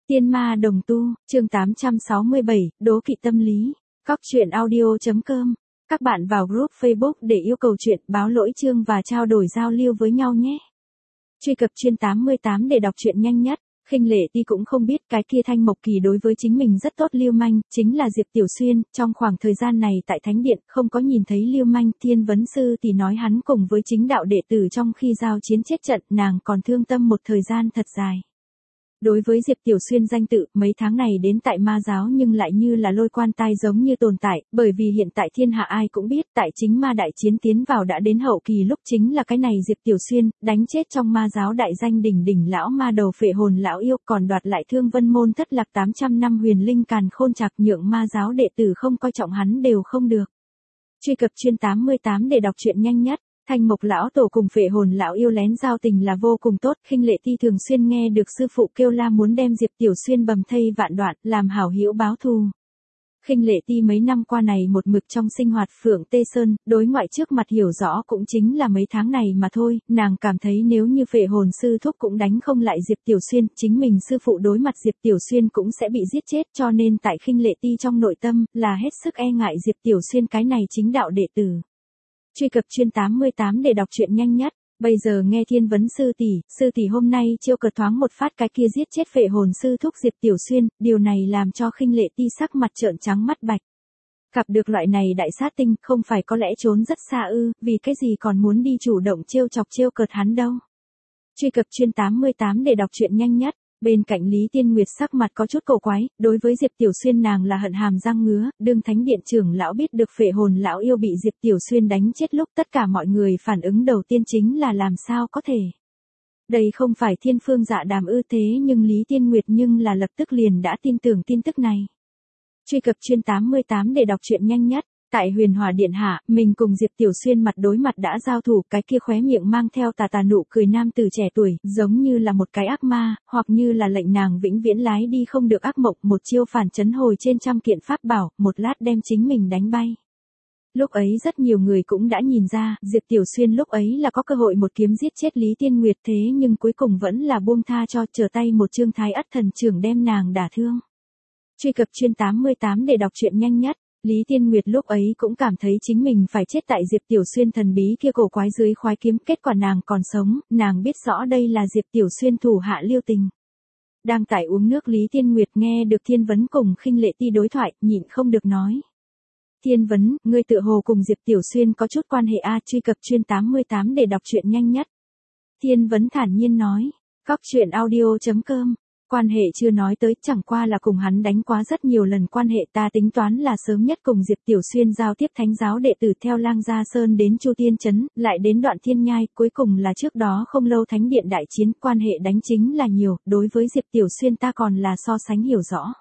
Tiên ma đồng tu, chương 867, đố kỵ tâm lý. Cóc truyện audio.com. Các bạn vào group Facebook để yêu cầu chuyện, báo lỗi chương và trao đổi giao lưu với nhau nhé. Truy cập chuyên 88 để đọc truyện nhanh nhất. Khinh Lệ Ti cũng không biết cái kia Thanh Mộc Kỳ đối với chính mình rất tốt lưu manh, chính là Diệp Tiểu Xuyên. Trong khoảng thời gian này tại Thánh Điện không có nhìn thấy lưu manh. Thiên Vấn Sư thì nói hắn cùng với chính đạo đệ tử trong khi giao chiến chết trận, nàng còn thương tâm một thời gian thật dài. Đối với Diệp Tiểu Xuyên danh tự, mấy tháng này đến tại ma giáo nhưng lại như là lôi quan tai giống như tồn tại, bởi vì hiện tại thiên hạ ai cũng biết tại chính ma đại chiến tiến vào đã đến hậu kỳ lúc chính là cái này Diệp Tiểu Xuyên, đánh chết trong ma giáo đại danh đỉnh đỉnh lão ma đầu phệ hồn lão yêu, còn đoạt lại Thương Vân môn thất lạc 800 năm huyền linh càn khôn trạc, nhượng ma giáo đệ tử không coi trọng hắn đều không được. Truy cập chuyên 88 để đọc truyện nhanh nhất. Thanh Mộc lão tổ cùng phệ hồn lão yêu lén giao tình là vô cùng tốt. Khinh Lệ Ti thường xuyên nghe được sư phụ kêu la muốn đem Diệp Tiểu Xuyên bầm thây vạn đoạn, làm hảo hữu báo thù. Khinh Lệ Ti mấy năm qua này một mực trong sinh hoạt Phượng Tê Sơn, đối ngoại trước mặt hiểu rõ cũng chính là mấy tháng này mà thôi. Nàng cảm thấy nếu như phệ hồn sư thúc cũng đánh không lại Diệp Tiểu Xuyên, chính mình sư phụ đối mặt Diệp Tiểu Xuyên cũng sẽ bị giết chết, cho nên tại Khinh Lệ Ti trong nội tâm là hết sức e ngại Diệp Tiểu Xuyên cái này chính đạo đệ tử. Truy cập chuyên 88 để đọc truyện nhanh nhất. Bây giờ nghe Thiên Vấn sư tỷ hôm nay chiêu cờ thoáng một phát cái kia giết chết phệ hồn sư thúc Diệp Tiểu Xuyên, điều này làm cho Khinh Lệ Ti sắc mặt trợn trắng mắt bạch. Gặp được loại này đại sát tinh, không phải có lẽ trốn rất xa ư, vì cái gì còn muốn đi chủ động trêu chọc trêu cợt hắn đâu. Truy cập chuyên 88 để đọc truyện nhanh nhất. Bên cạnh Lý Tiên Nguyệt sắc mặt có chút cổ quái, đối với Diệp Tiểu Xuyên nàng là hận hàm răng ngứa. Đương Thánh Điện trưởng lão biết được phệ hồn lão yêu bị Diệp Tiểu Xuyên đánh chết lúc, tất cả mọi người phản ứng đầu tiên chính là làm sao có thể. Đây không phải thiên phương dạ đàm ư, thế nhưng Lý Tiên Nguyệt nhưng là lập tức liền đã tin tưởng tin tức này. Truy cập chuyên 88 để đọc truyện nhanh nhất. Tại Huyền Hòa Điện hạ, mình cùng Diệp Tiểu Xuyên mặt đối mặt đã giao thủ, cái kia khóe miệng mang theo tà nụ cười nam tử trẻ tuổi, giống như là một cái ác ma, hoặc như là lệnh nàng vĩnh viễn lái đi không được ác mộng, một chiêu phản chấn hồi trên trăm kiện pháp bảo, một lát đem chính mình đánh bay. Lúc ấy rất nhiều người cũng đã nhìn ra, Diệp Tiểu Xuyên lúc ấy là có cơ hội một kiếm giết chết Lý Tiên Nguyệt, thế nhưng cuối cùng vẫn là buông tha cho, trở tay một chương Thái Ất Thần Chưởng đem nàng đả thương. Truy cập chuyên 88 để đọc truyện nhanh nhất. Lý Tiên Nguyệt lúc ấy cũng cảm thấy chính mình phải chết tại Diệp Tiểu Xuyên thần bí kia cổ quái dưới khoái kiếm, kết quả nàng còn sống, nàng biết rõ đây là Diệp Tiểu Xuyên thủ hạ lưu tình. Đang tại uống nước Lý Tiên Nguyệt nghe được Thiên Vấn cùng Khinh Lệ Ti đối thoại, nhịn không được nói. Thiên Vấn, ngươi tựa hồ cùng Diệp Tiểu Xuyên có chút quan hệ a. Truy cập chuyên 88 để đọc truyện nhanh nhất. Thiên Vấn thản nhiên nói. Cóc truyện audio.com. Quan hệ chưa nói tới, chẳng qua là cùng hắn đánh quá rất nhiều lần quan hệ, ta tính toán là sớm nhất cùng Diệp Tiểu Xuyên giao tiếp thánh giáo đệ tử theo Lang Gia Sơn đến Chu Tiên Trấn, lại đến Đoạn Thiên Nhai, cuối cùng là trước đó không lâu Thánh Điện đại chiến, quan hệ đánh chính là nhiều, đối với Diệp Tiểu Xuyên ta còn là so sánh hiểu rõ.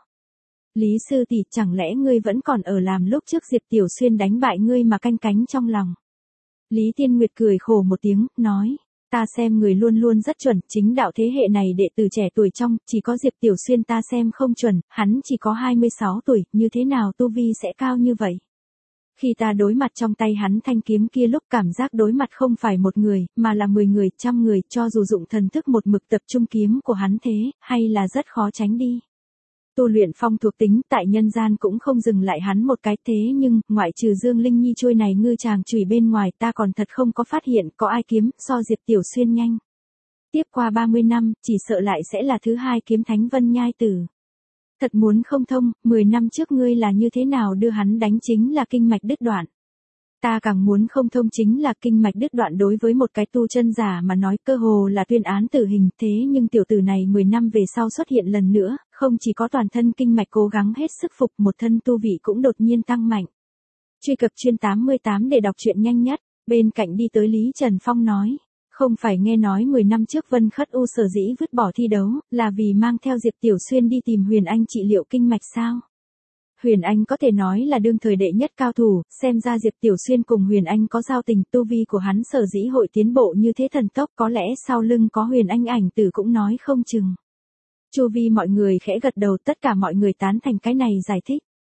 Lý sư tỷ, chẳng lẽ ngươi vẫn còn ở làm lúc trước Diệp Tiểu Xuyên đánh bại ngươi mà canh cánh trong lòng. Lý Tiên Nguyệt cười khổ một tiếng, nói. Ta xem người luôn luôn rất chuẩn, chính đạo thế hệ này đệ tử trẻ tuổi trong, chỉ có Diệp Tiểu Xuyên ta xem không chuẩn, hắn chỉ có 26 tuổi, như thế nào tu vi sẽ cao như vậy. Khi ta đối mặt trong tay hắn thanh kiếm kia lúc cảm giác đối mặt không phải một người, mà là 10 người, trăm người, cho dù dụng thần thức một mực tập trung kiếm của hắn thế, hay là rất khó tránh đi. Tu luyện phong thuộc tính tại nhân gian cũng không dừng lại hắn một cái, thế nhưng, ngoại trừ Dương Linh Nhi trôi này ngư chàng chùy bên ngoài, ta còn thật không có phát hiện có ai kiếm so Diệp Tiểu Xuyên nhanh. Tiếp qua 30 năm, chỉ sợ lại sẽ là thứ hai kiếm Thánh Vân Nhai Tử. Thật muốn không thông, 10 năm trước ngươi là như thế nào đưa hắn đánh chính là kinh mạch đứt đoạn. Ta càng muốn không thông chính là kinh mạch đứt đoạn đối với một cái tu chân giả mà nói cơ hồ là tuyên án tử hình, thế nhưng tiểu tử này 10 năm về sau xuất hiện lần nữa, không chỉ có toàn thân kinh mạch cố gắng hết sức phục, một thân tu vị cũng đột nhiên tăng mạnh. Truy cập chuyên 88 để đọc truyện nhanh nhất. Bên cạnh đi tới Lý Trần Phong nói. Không phải nghe nói 10 năm trước Vân Khất U sở dĩ vứt bỏ thi đấu, là vì mang theo Diệp Tiểu Xuyên đi tìm Huyền Anh trị liệu kinh mạch sao? Huyền Anh có thể nói là đương thời đệ nhất cao thủ, xem ra Diệp Tiểu Xuyên cùng Huyền Anh có giao tình, tu vi của hắn sở dĩ hội tiến bộ như thế thần tốc, có lẽ sau lưng có Huyền Anh ảnh tử cũng nói không chừng. Chu vi mọi người khẽ gật đầu, tất cả mọi người tán thành cái này giải thích.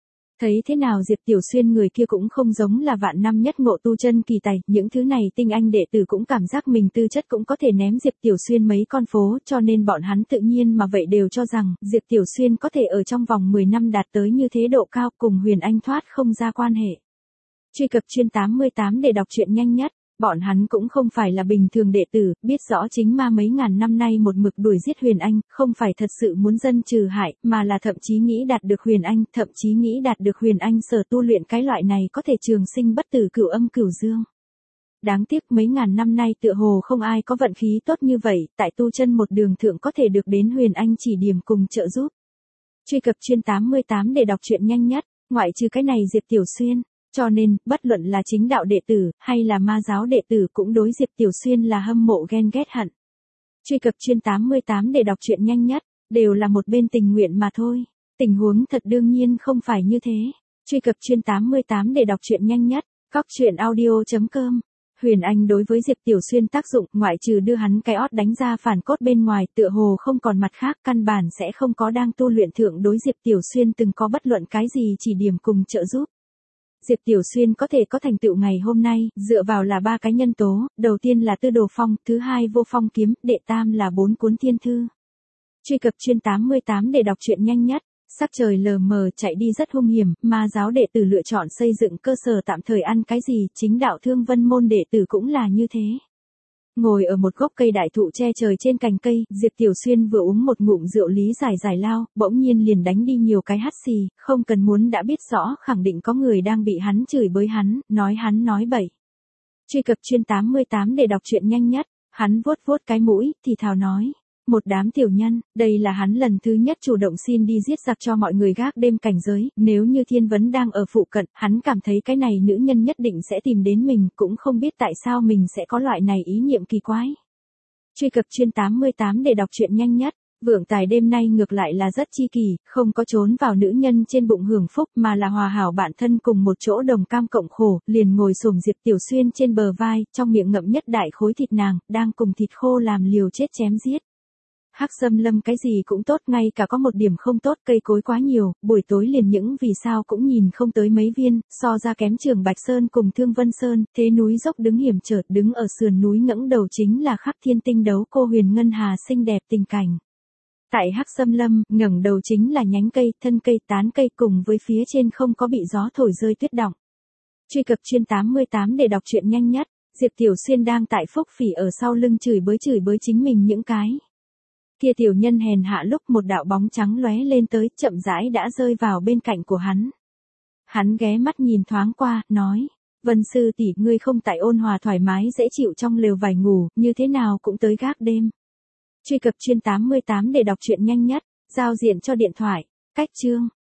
Thấy thế nào Diệp Tiểu Xuyên người kia cũng không giống là vạn năm nhất ngộ tu chân kỳ tài, những thứ này tinh anh đệ tử cũng cảm giác mình tư chất cũng có thể ném Diệp Tiểu Xuyên mấy con phố, cho nên bọn hắn tự nhiên mà vậy đều cho rằng Diệp Tiểu Xuyên có thể ở trong vòng 10 năm đạt tới như thế độ cao, cùng Huyền Anh thoát không ra quan hệ. Truy cập chuyên 88 để đọc truyện nhanh nhất. Bọn hắn cũng không phải là bình thường đệ tử, biết rõ chính ma mấy ngàn năm nay một mực đuổi giết Huyền Anh, không phải thật sự muốn dân trừ hại, mà là thậm chí nghĩ đạt được Huyền Anh, thậm chí nghĩ đạt được Huyền Anh sở tu luyện cái loại này có thể trường sinh bất tử cửu âm cửu dương. Đáng tiếc mấy ngàn năm nay tựa hồ không ai có vận khí tốt như vậy, tại tu chân một đường thượng có thể được đến Huyền Anh chỉ điểm cùng trợ giúp. Truy cập chuyên 88 để đọc truyện nhanh nhất, ngoại trừ cái này Diệp Tiểu Xuyên. Cho nên, bất luận là chính đạo đệ tử, hay là ma giáo đệ tử cũng đối Diệp Tiểu Xuyên là hâm mộ ghen ghét hận. Truy cập chuyên 88 để đọc truyện nhanh nhất, đều là một bên tình nguyện mà thôi. Tình huống thật đương nhiên không phải như thế. Truy cập chuyên 88 để đọc truyện nhanh nhất, goctruyện.audio.com. Huyền Anh đối với Diệp Tiểu Xuyên tác dụng, ngoại trừ đưa hắn cái ót đánh ra phản cốt bên ngoài, tựa hồ không còn mặt khác, căn bản sẽ không có đang tu luyện thượng đối Diệp Tiểu Xuyên từng có bất luận cái gì chỉ điểm cùng trợ giúp. Diệp Tiểu Xuyên có thể có thành tựu ngày hôm nay, dựa vào là 3 cái nhân tố, đầu tiên là Tư Đồ Phong, thứ hai Vô Phong kiếm, đệ tam là 4 cuốn thiên thư. Truy cập chuyên 88 để đọc truyện nhanh nhất. Sắc trời lờ mờ chạy đi rất hung hiểm, ma giáo đệ tử lựa chọn xây dựng cơ sở tạm thời ăn cái gì, chính đạo Thương Vân môn đệ tử cũng là như thế. Ngồi ở một gốc cây đại thụ che trời trên cành cây, Diệp Tiểu Xuyên vừa uống một ngụm rượu lý giải giải lao, bỗng nhiên liền đánh đi nhiều cái hắt xì, không cần muốn đã biết rõ khẳng định có người đang bị hắn chửi bới hắn nói bậy. Truy cập chuyên 88 để đọc truyện nhanh nhất, hắn vuốt vuốt cái mũi, thì thào nói. Một đám tiểu nhân, đây là hắn lần thứ nhất chủ động xin đi giết giặc cho mọi người gác đêm cảnh giới, nếu như Thiên Vấn đang ở phụ cận, hắn cảm thấy cái này nữ nhân nhất định sẽ tìm đến mình, cũng không biết tại sao mình sẽ có loại này ý niệm kỳ quái. Truy cập chuyên 88 để đọc truyện nhanh nhất, Vượng Tài đêm nay ngược lại là rất chi kỳ, không có trốn vào nữ nhân trên bụng hưởng phúc mà là hòa hảo bạn thân cùng một chỗ đồng cam cộng khổ, liền ngồi xổm Diệp Tiểu Xuyên trên bờ vai, trong miệng ngậm nhất đại khối thịt nàng, đang cùng thịt khô làm liều chết chém giết. Hắc Sâm Lâm cái gì cũng tốt, ngay cả có một điểm không tốt, cây cối quá nhiều, buổi tối liền những vì sao cũng nhìn không tới mấy viên, so ra kém Trường Bạch Sơn cùng Thương Vân Sơn, thế núi dốc đứng hiểm trở, đứng ở sườn núi ngẩng đầu chính là khắp thiên tinh đấu cô Huyền Ngân Hà xinh đẹp tình cảnh. Tại Hắc Sâm Lâm, ngẩng đầu chính là nhánh cây, thân cây, tán cây cùng với phía trên không có bị gió thổi rơi tuyết đọng. Truy cập chuyên 88 để đọc truyện nhanh nhất, Diệp Tiểu Xuyên đang tại Phúc Phỉ ở sau lưng chửi bới chính mình những cái. Kia tiểu nhân hèn hạ lúc một đạo bóng trắng lóe lên tới, chậm rãi đã rơi vào bên cạnh của hắn. Hắn ghé mắt nhìn thoáng qua, nói, Vân sư tỷ, ngươi không tại ôn hòa thoải mái dễ chịu trong lều vải ngủ, như thế nào cũng tới gác đêm. Truy cập chuyên 88 để đọc truyện nhanh nhất, giao diện cho điện thoại, cách chương.